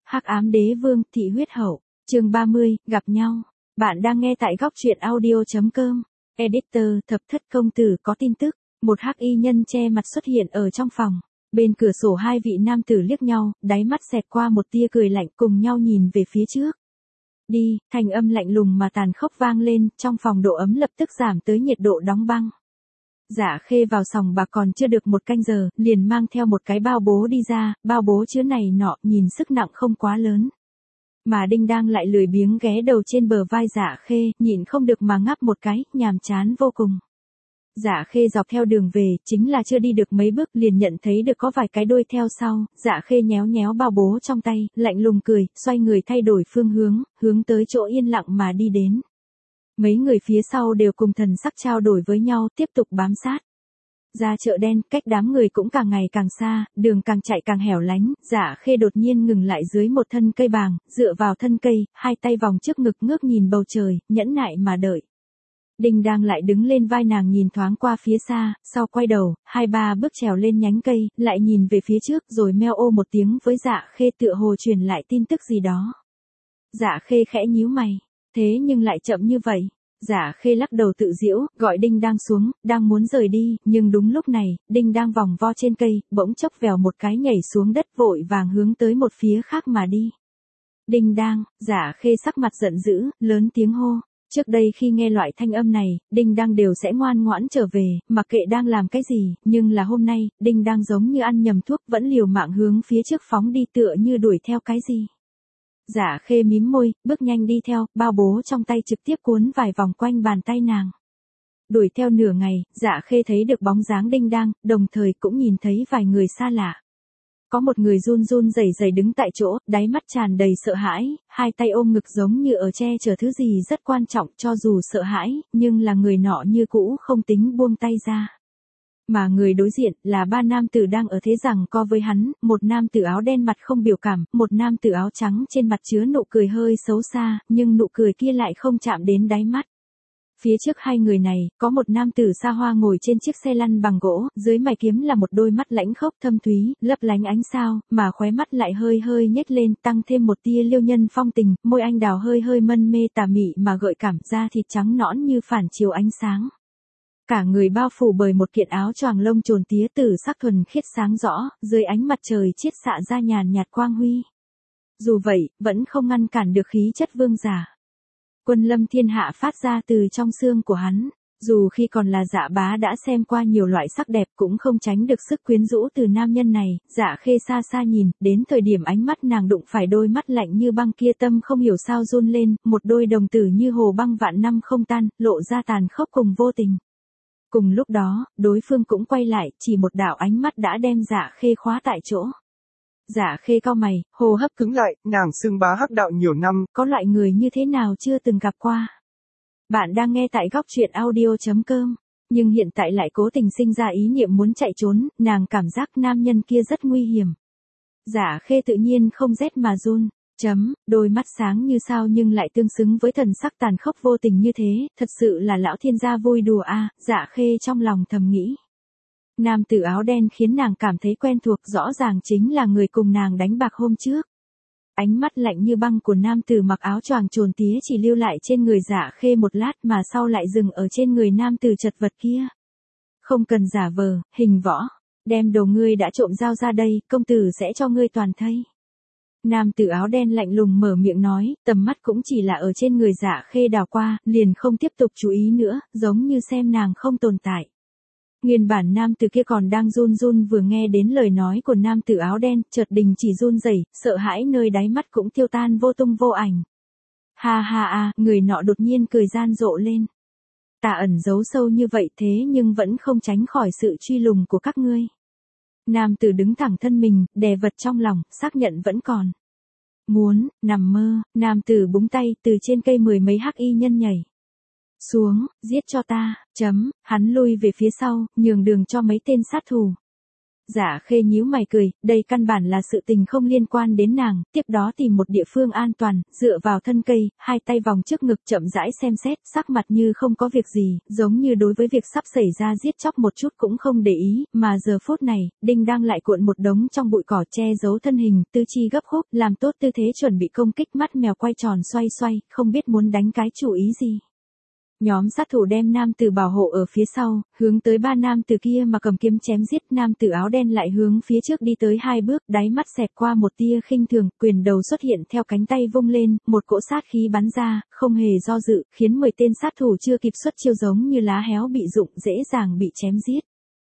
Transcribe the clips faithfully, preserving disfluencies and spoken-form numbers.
Hắc ám đế vương, thị huyết hậu, chương ba mươi, gặp nhau. Bạn đang nghe tại góc truyện audio chấm com. Editor, thập thất công tử có tin tức. Một hắc y nhân che mặt xuất hiện ở trong phòng. Bên cửa sổ hai vị nam tử liếc nhau, đáy mắt xẹt qua một tia cười lạnh, cùng nhau nhìn về phía trước. Đi, thanh âm lạnh lùng mà tàn khốc vang lên, trong phòng độ ấm lập tức giảm tới nhiệt độ đóng băng. Dạ Khê vào sòng bạc còn chưa được một canh giờ, liền mang theo một cái bao bố đi ra, bao bố chứa này nọ, nhìn sức nặng không quá lớn. Mà Đinh Đang lại lười biếng ghé đầu trên bờ vai Dạ Khê, nhịn không được mà ngáp một cái, nhàm chán vô cùng. Dạ Khê dọc theo đường về, chính là chưa đi được mấy bước liền nhận thấy được có vài cái đuôi theo sau, Dạ Khê nhéo nhéo bao bố trong tay, lạnh lùng cười, xoay người thay đổi phương hướng, hướng tới chỗ yên lặng mà đi đến. Mấy người phía sau đều cùng thần sắc trao đổi với nhau, tiếp tục bám sát. Ra chợ đen, cách đám người cũng càng ngày càng xa, đường càng chạy càng hẻo lánh, Dạ Khê đột nhiên ngừng lại dưới một thân cây bàng, dựa vào thân cây, hai tay vòng trước ngực ngước nhìn bầu trời, nhẫn nại mà đợi. Đinh Đang lại đứng lên vai nàng nhìn thoáng qua phía xa, sau quay đầu, hai ba bước trèo lên nhánh cây, lại nhìn về phía trước rồi meo ô một tiếng với Dạ Khê tựa hồ truyền lại tin tức gì đó. Dạ Khê khẽ nhíu mày, thế nhưng lại chậm như vậy. Dạ Khê lắc đầu tự giễu, gọi Đinh Đang xuống, đang muốn rời đi, nhưng đúng lúc này, Đinh Đang vòng vo trên cây, bỗng chốc vèo một cái nhảy xuống đất vội vàng hướng tới một phía khác mà đi. Đinh Đang, Dạ Khê sắc mặt giận dữ, lớn tiếng hô. Trước đây khi nghe loại thanh âm này, Đinh Đang đều sẽ ngoan ngoãn trở về, mặc kệ đang làm cái gì, nhưng là hôm nay, Đinh Đang giống như ăn nhầm thuốc vẫn liều mạng hướng phía trước phóng đi tựa như đuổi theo cái gì. Dạ Khê mím môi, bước nhanh đi theo, bao bố trong tay trực tiếp cuốn vài vòng quanh bàn tay nàng. Đuổi theo nửa ngày, Dạ Khê thấy được bóng dáng Đinh Đang, đồng thời cũng nhìn thấy vài người xa lạ. Có một người run run rẩy rẩy đứng tại chỗ, đáy mắt tràn đầy sợ hãi, hai tay ôm ngực giống như ở che chở thứ gì rất quan trọng, cho dù sợ hãi, nhưng là người nọ như cũ không tính buông tay ra. Mà người đối diện là ba nam tử đang ở thế giằng co với hắn, một nam tử áo đen mặt không biểu cảm, một nam tử áo trắng trên mặt chứa nụ cười hơi xấu xa, nhưng nụ cười kia lại không chạm đến đáy mắt. Phía trước hai người này, có một nam tử xa hoa ngồi trên chiếc xe lăn bằng gỗ, dưới mày kiếm là một đôi mắt lãnh khốc thâm thúy, lấp lánh ánh sao, mà khóe mắt lại hơi hơi nhếch lên, tăng thêm một tia liêu nhân phong tình, môi anh đào hơi hơi mân mê tà mị mà gợi cảm, da thịt trắng nõn như phản chiếu ánh sáng. Cả người bao phủ bởi một kiện áo choàng lông trồn tía tử sắc thuần khiết sáng rõ, dưới ánh mặt trời chiết xạ ra nhàn nhạt quang huy. Dù vậy, vẫn không ngăn cản được khí chất vương giả. Quân lâm thiên hạ phát ra từ trong xương của hắn, dù khi còn là Dạ bá đã xem qua nhiều loại sắc đẹp cũng không tránh được sức quyến rũ từ nam nhân này. Dạ Khê xa xa nhìn, đến thời điểm ánh mắt nàng đụng phải đôi mắt lạnh như băng kia tâm không hiểu sao run lên, một đôi đồng tử như hồ băng vạn năm không tan, lộ ra tàn khốc cùng vô tình. Cùng lúc đó, đối phương cũng quay lại, chỉ một đạo ánh mắt đã đem Dạ Khê khóa tại chỗ. Dạ Khê cau mày, hô hấp cứng lại, nàng xưng bá hắc đạo nhiều năm, có loại người như thế nào chưa từng gặp qua. Bạn đang nghe tại góc truyện audio chấm com, nhưng hiện tại lại cố tình sinh ra ý niệm muốn chạy trốn, nàng cảm giác nam nhân kia rất nguy hiểm. Dạ Khê tự nhiên không rét mà run. Chấm, đôi mắt sáng như sao nhưng lại tương xứng với thần sắc tàn khốc vô tình như thế, thật sự là lão thiên gia vui đùa a, à, Dạ Khê trong lòng thầm nghĩ. Nam tử áo đen khiến nàng cảm thấy quen thuộc, rõ ràng chính là người cùng nàng đánh bạc hôm trước. Ánh mắt lạnh như băng của nam tử mặc áo choàng trồn tía chỉ lưu lại trên người Dạ Khê một lát mà sau lại dừng ở trên người nam tử chật vật kia. Không cần giả vờ, hình võ, đem đồ ngươi đã trộm giao ra đây, công tử sẽ cho ngươi toàn thây. Nam tử áo đen lạnh lùng mở miệng nói, tầm mắt cũng chỉ là ở trên người Dạ Khê đào qua, liền không tiếp tục chú ý nữa, giống như xem nàng không tồn tại. Nguyên bản nam tử kia còn đang run run vừa nghe đến lời nói của nam tử áo đen, chợt đình chỉ run rẩy, sợ hãi nơi đáy mắt cũng tiêu tan vô tung vô ảnh. Ha ha a, người nọ đột nhiên cười gian rộ lên. Ta ẩn giấu sâu như vậy thế nhưng vẫn không tránh khỏi sự truy lùng của các ngươi. Nam tử đứng thẳng thân mình, đè vật trong lòng, xác nhận vẫn còn. Muốn, nằm mơ, nam tử búng tay, từ trên cây mười mấy hắc y nhân nhảy xuống, giết cho ta, chấm, hắn lui về phía sau, nhường đường cho mấy tên sát thủ. Dạ Khê nhíu mày cười, đây căn bản là sự tình không liên quan đến nàng, tiếp đó tìm một địa phương an toàn, dựa vào thân cây, hai tay vòng trước ngực chậm rãi xem xét, sắc mặt như không có việc gì, giống như đối với việc sắp xảy ra giết chóc một chút cũng không để ý, mà giờ phút này, Đinh đang lại cuộn một đống trong bụi cỏ che giấu thân hình, tư chi gấp khúc, làm tốt tư thế chuẩn bị công kích, mắt mèo quay tròn xoay xoay, không biết muốn đánh cái chủ ý gì. Nhóm sát thủ đem nam tử bảo hộ ở phía sau, hướng tới ba nam tử kia mà cầm kiếm chém giết, nam tử áo đen lại hướng phía trước đi tới hai bước, đáy mắt xẹt qua một tia khinh thường, quyền đầu xuất hiện theo cánh tay vung lên, một cỗ sát khí bắn ra, không hề do dự, khiến mười tên sát thủ chưa kịp xuất chiêu giống như lá héo bị rụng, dễ dàng bị chém giết.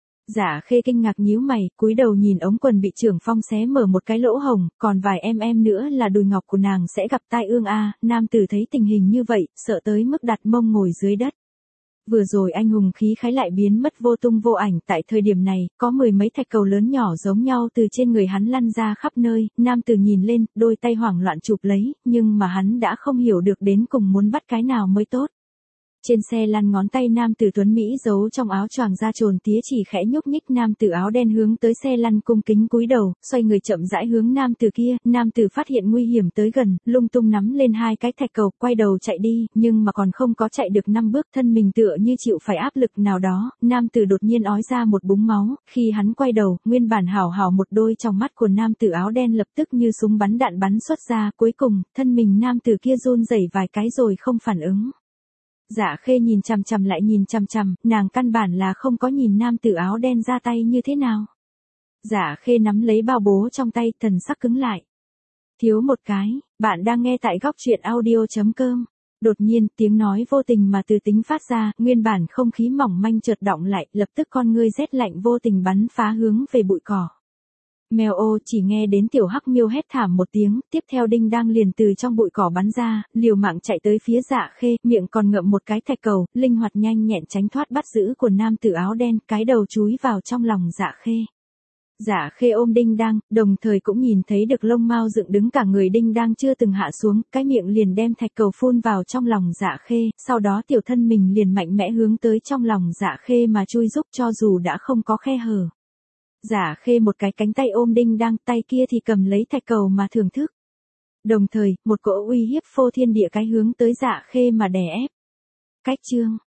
Dạ Khê kinh ngạc nhíu mày, cúi đầu nhìn ống quần bị Trưởng Phong xé mở một cái lỗ hồng, còn vài em em nữa là đùi ngọc của nàng sẽ gặp tai ương a. Nam tử thấy tình hình như vậy, sợ tới mức đặt mông ngồi dưới đất. Vừa rồi anh hùng khí khái lại biến mất vô tung vô ảnh, tại thời điểm này, có mười mấy thạch cầu lớn nhỏ giống nhau từ trên người hắn lăn ra khắp nơi, nam tử nhìn lên, đôi tay hoảng loạn chụp lấy, nhưng mà hắn đã không hiểu được đến cùng muốn bắt cái nào mới tốt. Trên xe lăn ngón tay nam tử tuấn Mỹ giấu trong áo choàng da trồn tía chỉ khẽ nhúc nhích, nam tử áo đen hướng tới xe lăn cung kính cúi đầu, xoay người chậm rãi hướng nam tử kia, nam tử phát hiện nguy hiểm tới gần, lung tung nắm lên hai cái thạch cầu, quay đầu chạy đi, nhưng mà còn không có chạy được năm bước, thân mình tựa như chịu phải áp lực nào đó, nam tử đột nhiên ói ra một búng máu, khi hắn quay đầu, nguyên bản hảo hảo một đôi trong mắt của nam tử áo đen lập tức như súng bắn đạn bắn xuất ra, cuối cùng, thân mình nam tử kia run rẩy vài cái rồi không phản ứng. Dạ Khê nhìn chằm chằm lại nhìn chằm chằm, nàng căn bản là không có nhìn nam tử áo đen ra tay như thế nào. Dạ Khê nắm lấy bao bố trong tay, thần sắc cứng lại. Thiếu một cái, bạn đang nghe tại góc truyện audio chấm com. Đột nhiên, tiếng nói vô tình mà từ tính phát ra, nguyên bản không khí mỏng manh chợt động lại, lập tức con ngươi rét lạnh vô tình bắn phá hướng về bụi cỏ. Mèo ô, chỉ nghe đến tiểu hắc miêu hét thảm một tiếng, tiếp theo Đinh đang liền từ trong bụi cỏ bắn ra, liều mạng chạy tới phía Dạ Khê, miệng còn ngậm một cái thạch cầu, linh hoạt nhanh nhẹn tránh thoát bắt giữ của nam tử áo đen, cái đầu chúi vào trong lòng Dạ Khê. Dạ Khê ôm Đinh đang, đồng thời cũng nhìn thấy được lông mao dựng đứng cả người Đinh đang chưa từng hạ xuống, cái miệng liền đem thạch cầu phun vào trong lòng Dạ Khê, sau đó tiểu thân mình liền mạnh mẽ hướng tới trong lòng Dạ Khê mà chui giúp cho dù đã không có khe hở. Dạ Khê một cái cánh tay ôm Đinh đang, tay kia thì cầm lấy thạch cầu mà thưởng thức. Đồng thời, một cỗ uy hiếp phô thiên địa cái hướng tới Dạ Khê mà đè ép. Cách chương